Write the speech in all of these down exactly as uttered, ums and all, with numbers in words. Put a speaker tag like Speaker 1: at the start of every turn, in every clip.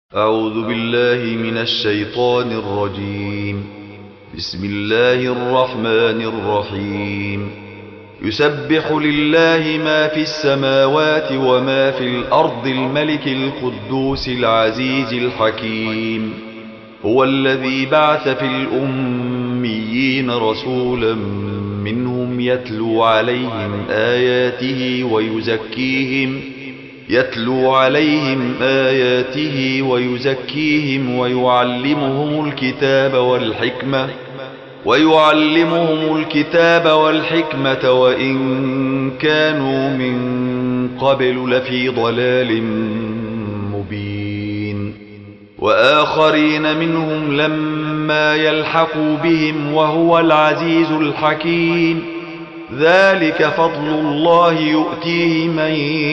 Speaker 1: أعوذ بالله من الشيطان الرجيم. بسم الله الرحمن الرحيم. يسبح لله ما في السماوات وما في الأرض الملك القدوس العزيز الحكيم. هو الذي بعث في الأميين رسولا منهم يتلو عليهم آياته ويزكيهم يتلو عليهم آياته ويزكيهم ويعلمهم الكتاب والحكمة ويعلمهم الكتاب والحكمة وإن كانوا من قبل لفي ضلال مبين. وآخرين منهم لما يلحقوا بهم وهو العزيز الحكيم. ذلك فضل الله يؤتيه من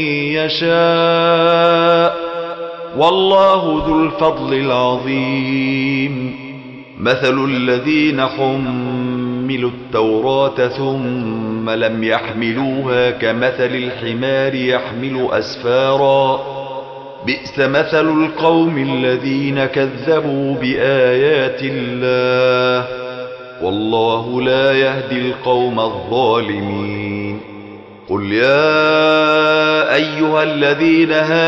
Speaker 1: يشاء والله ذو الفضل العظيم. مثل الذين حملوا التوراة ثم لم يحملوها كمثل الحمار يحمل أسفارا بئس مثل القوم الذين كذبوا بآيات الله والله لا يهدي القوم الظالمين. قل يا أيها الذين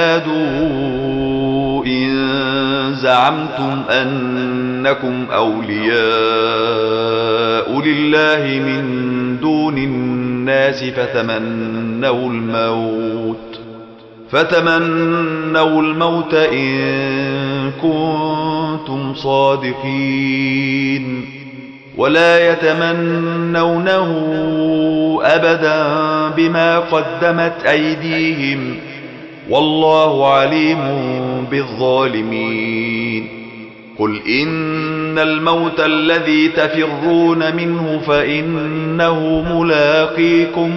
Speaker 1: هادوا إن زعمتم أنكم أولياء لله من دون الناس فتمنوا الموت فتمنوا الموت إن كنتم صادقين ولا يتمنونه أبدا بما قدمت أيديهم والله عليم بالظالمين. قل إن الموت الذي تفرون منه فإنه ملاقيكم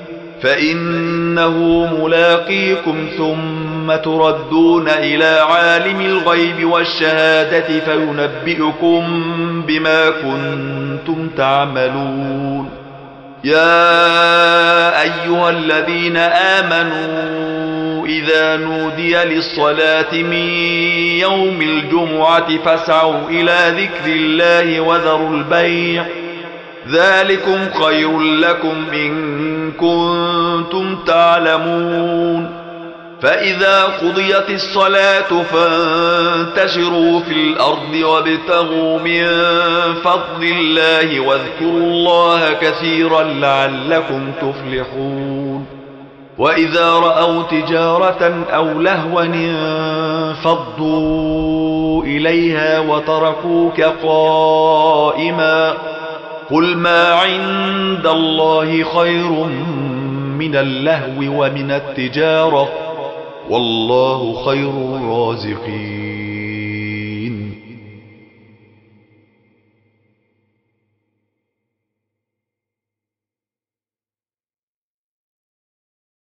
Speaker 1: فإنه ملاقيكم ثم تردون إلى عالم الغيب والشهادة فينبئكم بما كنتم تعملون. يا أيها الذين آمنوا إذا نودي للصلاة من يوم الجمعة فاسعوا إلى ذكر الله وذروا البيع ذلكم خير لكم إن كنتم تعلمون. فإذا قضيت الصلاة فانتشروا في الأرض وابتغوا من فضل الله واذكروا الله كثيرا لعلكم تفلحون. وإذا رأوا تجارة أو لهوا انفضوا إليها وتركوك قائما قل ما عند الله خير من اللهو ومن التجارة والله خير الرازقين.